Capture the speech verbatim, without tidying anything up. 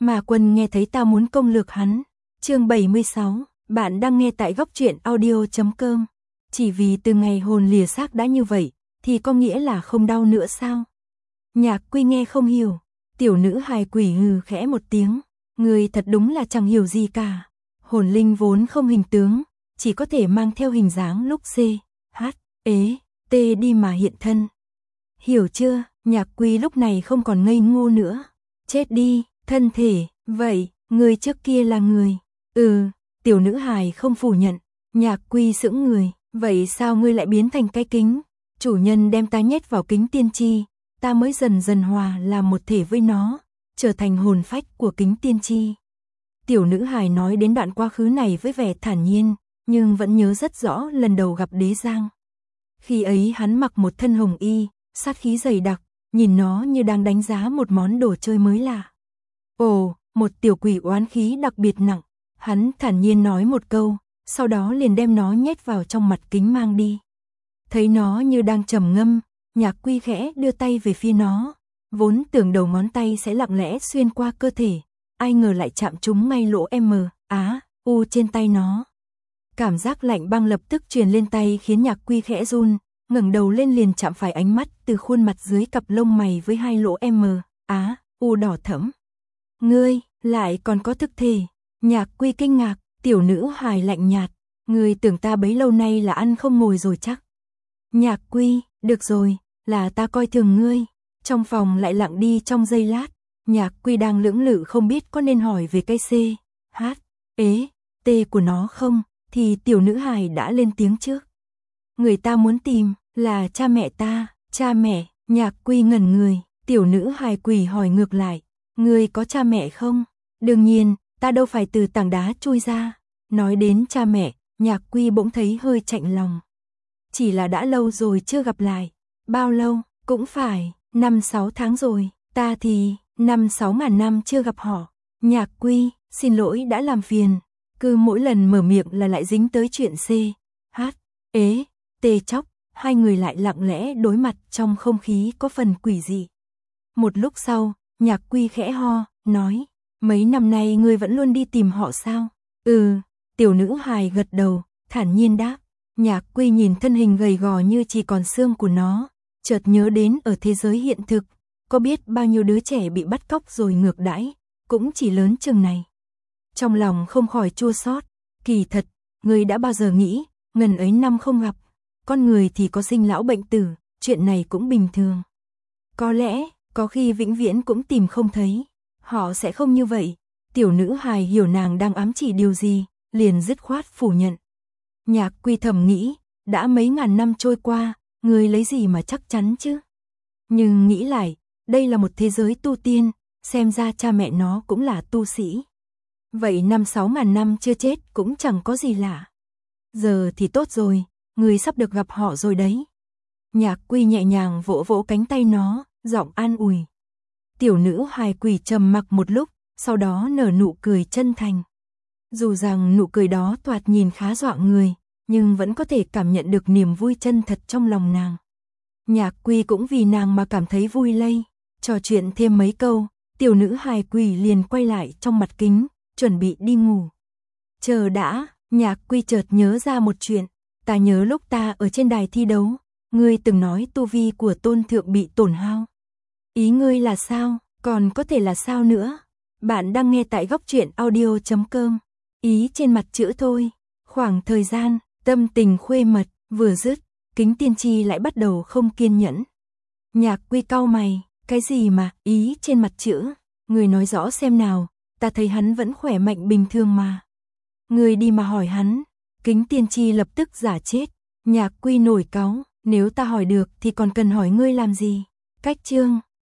Mà Quân nghe thấy tao muốn công lược hắn. Chương bảy mươi sáu, bạn đang nghe tại góc truyện audio chấm com. Chỉ vì từ ngày hồn lìa xác đã như vậy, thì có nghĩa là không đau nữa sao? Nhạc Quy nghe không hiểu, tiểu nữ hài quỷ hừ khẽ một tiếng, người thật đúng là chẳng hiểu gì cả. Hồn linh vốn không hình tướng, chỉ có thể mang theo hình dáng lúc C, H, ế, T đi mà hiện thân. Hiểu chưa? Nhạc Quy lúc này không còn ngây ngô nữa. Chết đi, thân thể, vậy, người trước kia là người. Ừ, tiểu nữ hài không phủ nhận. Nhạc Quy sững người, vậy sao ngươi lại biến thành cái kính? Chủ nhân đem ta nhét vào kính tiên tri, ta mới dần dần hòa làm một thể với nó, trở thành hồn phách của kính tiên tri. Tiểu nữ hài nói đến đoạn quá khứ này với vẻ thản nhiên, nhưng vẫn nhớ rất rõ lần đầu gặp Đế Giang. Khi ấy hắn mặc một thân hồng y, sát khí dày đặc, nhìn nó như đang đánh giá một món đồ chơi mới lạ. Ồ, một tiểu quỷ oán khí đặc biệt nặng, hắn thản nhiên nói một câu, sau đó liền đem nó nhét vào trong mặt kính mang đi. Thấy nó như đang trầm ngâm, Nhạc Quy khẽ đưa tay về phía nó, vốn tưởng đầu ngón tay sẽ lặng lẽ xuyên qua cơ thể, ai ngờ lại chạm trúng ngay lỗ M, Á, U trên tay nó. Cảm giác lạnh băng lập tức truyền lên tay khiến Nhạc Quy khẽ run, ngẩng đầu lên liền chạm phải ánh mắt từ khuôn mặt dưới cặp lông mày với hai lỗ M, Á, U đỏ thẫm. Ngươi, lại còn có thực thể. Nhạc Quy kinh ngạc, tiểu nữ hài lạnh nhạt, ngươi tưởng ta bấy lâu nay là ăn không ngồi rồi chắc. Nhạc Quy, được rồi, là ta coi thường ngươi. Trong phòng lại lặng đi trong giây lát, Nhạc Quy đang lưỡng lự không biết có nên hỏi về cái C, H, ế, T của nó không, thì tiểu nữ hài đã lên tiếng trước. Người ta muốn tìm, là cha mẹ ta, cha mẹ. Nhạc Quy ngẩn người, tiểu nữ hài quỷ hỏi ngược lại, ngươi có cha mẹ không? Đương nhiên, ta đâu phải từ tảng đá chui ra. Nói đến cha mẹ, Nhạc Quy bỗng thấy hơi chạnh lòng. Chỉ là đã lâu rồi chưa gặp lại. Bao lâu? Cũng phải, năm sáu tháng rồi, ta thì, năm sáu ngàn năm chưa gặp họ. Nhạc Quy, xin lỗi đã làm phiền. Cứ mỗi lần mở miệng là lại dính tới chuyện C, H, ế, T chóc, hai người lại lặng lẽ đối mặt trong không khí có phần quỷ dị. Một lúc sau, Nhạc Quy khẽ ho, nói, mấy năm nay ngươi vẫn luôn đi tìm họ sao? Ừ, tiểu nữ hài gật đầu, thản nhiên đáp. Nhạc Quy nhìn thân hình gầy gò như chỉ còn xương của nó, chợt nhớ đến ở thế giới hiện thực, có biết bao nhiêu đứa trẻ bị bắt cóc rồi ngược đãi, cũng chỉ lớn chừng này. Trong lòng không khỏi chua xót, kỳ thật, ngươi đã bao giờ nghĩ, ngần ấy năm không gặp, con người thì có sinh lão bệnh tử, chuyện này cũng bình thường. Có lẽ, có khi vĩnh viễn cũng tìm không thấy, họ sẽ không như vậy. Tiểu nữ hài hiểu nàng đang ám chỉ điều gì, liền dứt khoát phủ nhận. Nhạc Quy thầm nghĩ, đã mấy ngàn năm trôi qua, người lấy gì mà chắc chắn chứ? Nhưng nghĩ lại, đây là một thế giới tu tiên, xem ra cha mẹ nó cũng là tu sĩ. Vậy năm sáu ngàn năm chưa chết cũng chẳng có gì lạ. Giờ thì tốt rồi, người sắp được gặp họ rồi đấy. Nhạc Quy nhẹ nhàng vỗ vỗ cánh tay nó, giọng an ủi. Tiểu nữ hài quỷ trầm mặc một lúc, sau đó nở nụ cười chân thành. Dù rằng nụ cười đó thoạt nhìn khá dọa người, nhưng vẫn có thể cảm nhận được niềm vui chân thật trong lòng nàng. Nhạc Quy cũng vì nàng mà cảm thấy vui lây, trò chuyện thêm mấy câu, tiểu nữ hài quỷ liền quay lại trong mặt kính, chuẩn bị đi ngủ. Chờ đã, Nhạc Quy chợt nhớ ra một chuyện, ta nhớ lúc ta ở trên đài thi đấu, ngươi từng nói tu vi của tôn thượng bị tổn hao. Ý ngươi là sao, còn có thể là sao nữa? Bạn đang nghe tại góc truyện audio chấm com. Ý trên mặt chữ thôi. Khoảng thời gian, tâm tình khuê mật, vừa dứt, kính tiên tri lại bắt đầu không kiên nhẫn. Nhạc Quy cau mày, cái gì mà, ý trên mặt chữ, người nói rõ xem nào, ta thấy hắn vẫn khỏe mạnh bình thường mà. Người đi mà hỏi hắn, kính tiên tri lập tức giả chết. Nhạc Quy nổi cáu, nếu ta hỏi được thì còn cần hỏi ngươi làm gì? Cách chương.